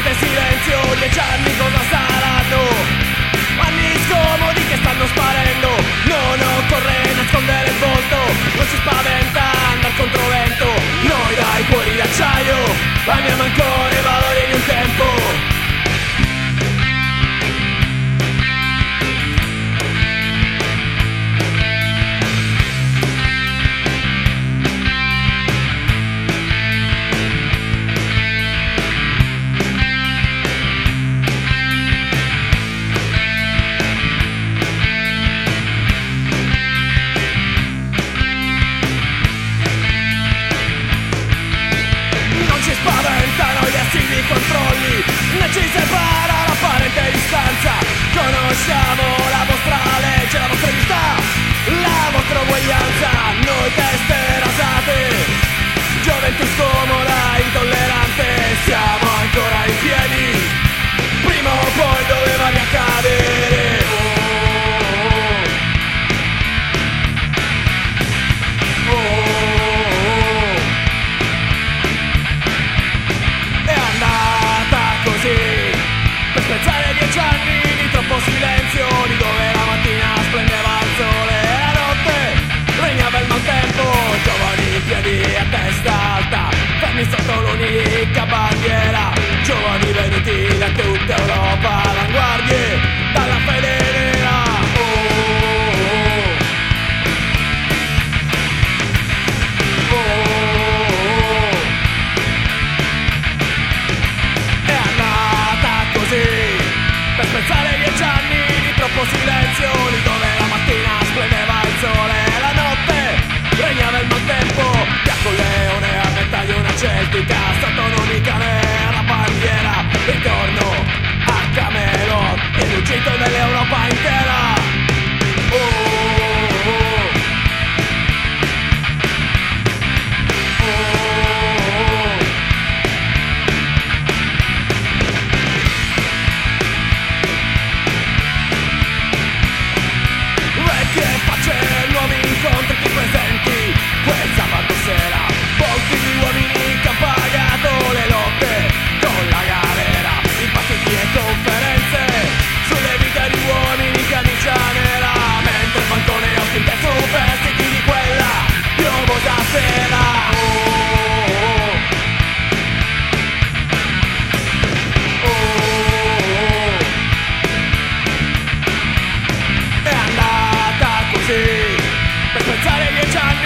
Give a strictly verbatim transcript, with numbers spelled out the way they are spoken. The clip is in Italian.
Niente silenzio, dieci anni cosa saranno? Anni scomodi che stanno sparendo. Non occorre nascondere il volto, non ci spaventa andar contro vento. Noi dai cuori d'acciaio amiamo ancora i valori di un tempo. Controlli, né ci separa l'apparente distanza. Conosciamo la vostra legge, la vostra vita, la vostra uguaglianza. Noi teste rasate, gioventù scomoda, intollerante. Siamo ancora in piedi, prima o poi doveva riaccadere. Oh, oh, oh. Per spezzare dieci anni di troppo silenzio, di dove la mattina splendeva il sole e la notte regnava il maltempo. Giovani in piedi a testa alta, fermi sotto l'unica bandiera. Giovani venuti da tutta Europa, avanguardie dalla fede nera. Oh, oh, oh. Oh, oh. È andata così, per spezzare dieci anni di troppo silenzio, di dove la mattina splendeva il sole e la notte regnava il maltempo. Bianco leone a metà di una celtica, sotto un'unica nera bandiera. Ritorno a Camelot, il ruggito dell'Europa intera. Oh, oh, oh. Oh, oh. Vecchie facce, nuovi incontri qui presenti. Quel sabato sera, volti di uomini che han pagato le lotte con la galera. Dibattiti e conferenze sulle vite di uomini in camicia nera, mentre il bancone ospita su vestiti di quella piovosa sera. Oh, oh, oh. È andata così, per spezzare dieci anni